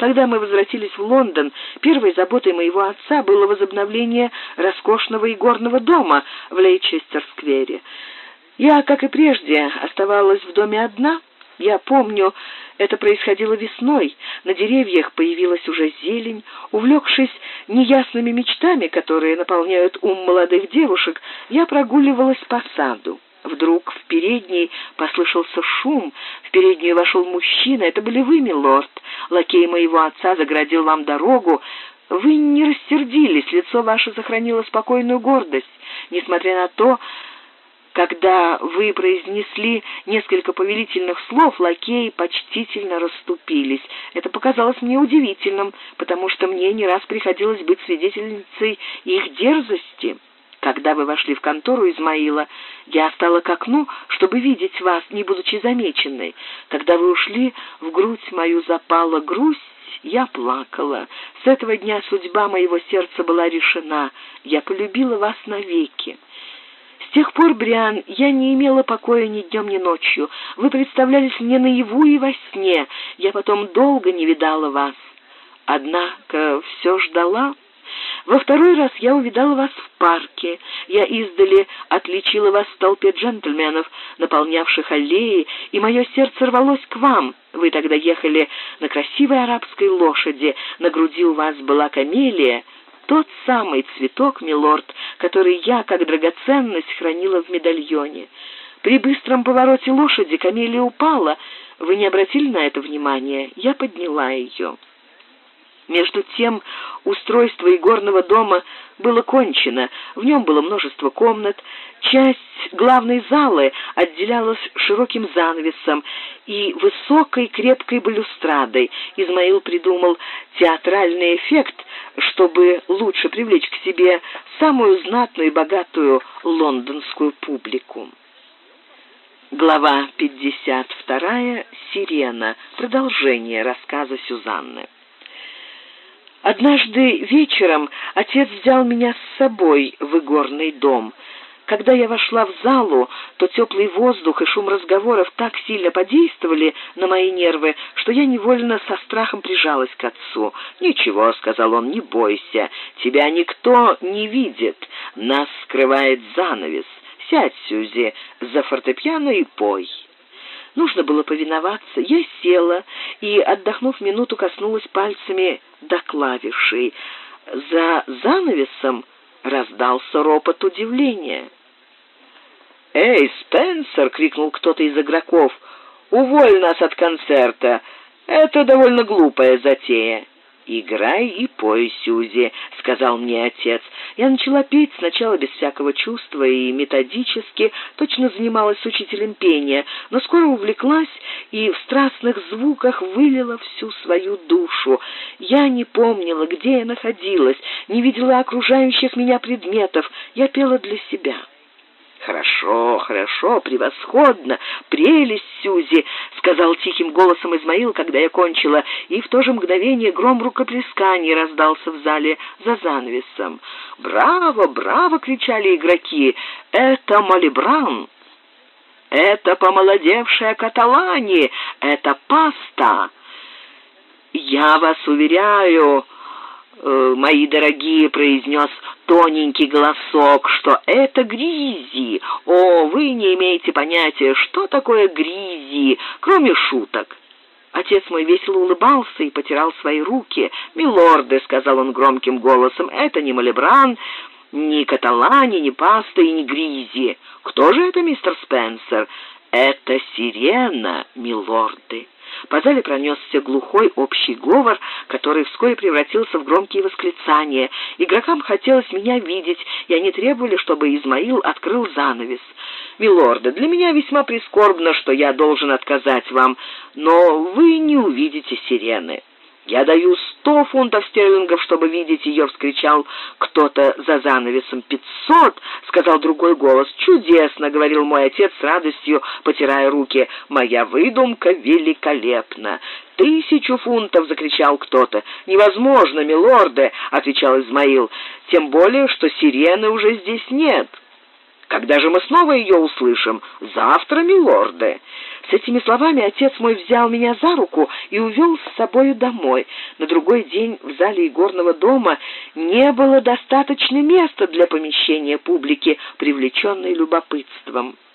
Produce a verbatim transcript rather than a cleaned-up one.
Когда мы возвратились в Лондон, первой заботой моего отца было возобновление роскошного игорного дома в Лейчестер-сквере. Я, как и прежде, оставалась в доме одна. Я помню, это происходило весной, на деревьях появилась уже зелень. Увлекшись неясными мечтами, которые наполняют ум молодых девушек, я прогуливалась по саду. Вдруг в передней послышался шум. В переднюю вошел мужчина. Это были вы, милорд. Лакей моего отца загородил вам дорогу. Вы не рассердились, лицо ваше сохранило спокойную гордость. Несмотря на то, когда вы произнесли несколько повелительных слов, лакеи почтительно расступились. Это показалось мне удивительным, потому что мне не раз приходилось быть свидетельницей их дерзости. Когда вы вошли в контору Измаила, я стала к окну, чтобы видеть вас, не будучи замеченной. Когда вы ушли, в грудь мою запала грусть, я плакала. С этого дня судьба моего сердца была решена. Я полюбила вас навеки. С тех пор, Бриан, я не имела покоя ни днем, ни ночью. Вы представлялись мне наяву и во сне. Я потом долго не видала вас. Однако все ждала. Во второй раз я увидала вас в парке. Я издали отличила вас в толпе джентльменов, наполнявших аллеи, и мое сердце рвалось к вам. Вы тогда ехали на красивой арабской лошади, на груди у вас была камелия, тот самый цветок, милорд, который я, как драгоценность, хранила в медальоне. При быстром повороте лошади камелия упала. Вы не обратили на это внимания? Я подняла ее. Между тем, устройство игорного дома было кончено. В нем было множество комнат. Часть главной залы отделялась широким занавесом и высокой крепкой балюстрадой. Измаил придумал театральный эффект, чтобы лучше привлечь к себе самую знатную и богатую лондонскую публику. Глава пятьдесят вторая. Сирена. Продолжение рассказа Сюзанны. Однажды вечером отец взял меня с собой в игорный дом. Когда я вошла в залу, то теплый воздух и шум разговоров так сильно подействовали на мои нервы, что я невольно со страхом прижалась к отцу. «Ничего», — сказал он, — «не бойся, тебя никто не видит, нас скрывает занавес. Сядь, Сьюзи, за фортепиано и пой». Нужно было повиноваться. Я села и, отдохнув минуту, коснулась пальцами до клавишей. За занавесом раздался ропот удивления. «Эй, Спенсер!» — крикнул кто-то из игроков. «Уволь нас от концерта! Это довольно глупая затея!» «Играй и пой, Сьюзи», — сказал мне отец. Я начала петь сначала без всякого чувства и методически, точно занималась с учителем пения, но скоро увлеклась и в страстных звуках вылила всю свою душу. Я не помнила, где я находилась, не видела окружающих меня предметов. Я пела для себя. «Хорошо, хорошо, превосходно, прелесть, Сьюзи», — сказал тихим голосом Измаил, когда я кончила, и в то же мгновение гром рукоплесканий раздался в зале за занавесом. «Браво, браво!» — кричали игроки. «Это Малибран! Это помолодевшая Каталани! Это Паста! Я вас уверяю, мои дорогие», — произнес тоненький голосок, — «что это Гризи. О, вы не имеете понятия, что такое Гризи, кроме шуток». Отец мой весело улыбался и потирал свои руки. «Милорды», — сказал он громким голосом, — «это не Малибран, ни Каталани, ни Паста и ни Гризи. Кто же это, мистер Спенсер? Это Сирена, милорды». По зале пронесся глухой общий говор, который вскоре превратился в громкие восклицания. Игрокам хотелось меня видеть, и они требовали, чтобы Измаил открыл занавес. «Милорды, для меня весьма прискорбно, что я должен отказать вам, но вы не увидите Сирены». «Я даю сто фунтов стерлингов, чтобы видеть ее!» — вскричал кто-то за занавесом. «Пятьсот!» — сказал другой голос. «Чудесно!» — говорил мой отец с радостью, потирая руки. «Моя выдумка великолепна!» «Тысячу фунтов!» — закричал кто-то. «Невозможно, милорды!» — отвечал Измаил. «Тем более, что Сирены уже здесь нет». Когда же мы снова ее услышим? Завтра, милорды». С этими словами отец мой взял меня за руку и увел с собою домой. На другой день в зале игорного дома не было достаточно места для помещения публики, привлеченной любопытством.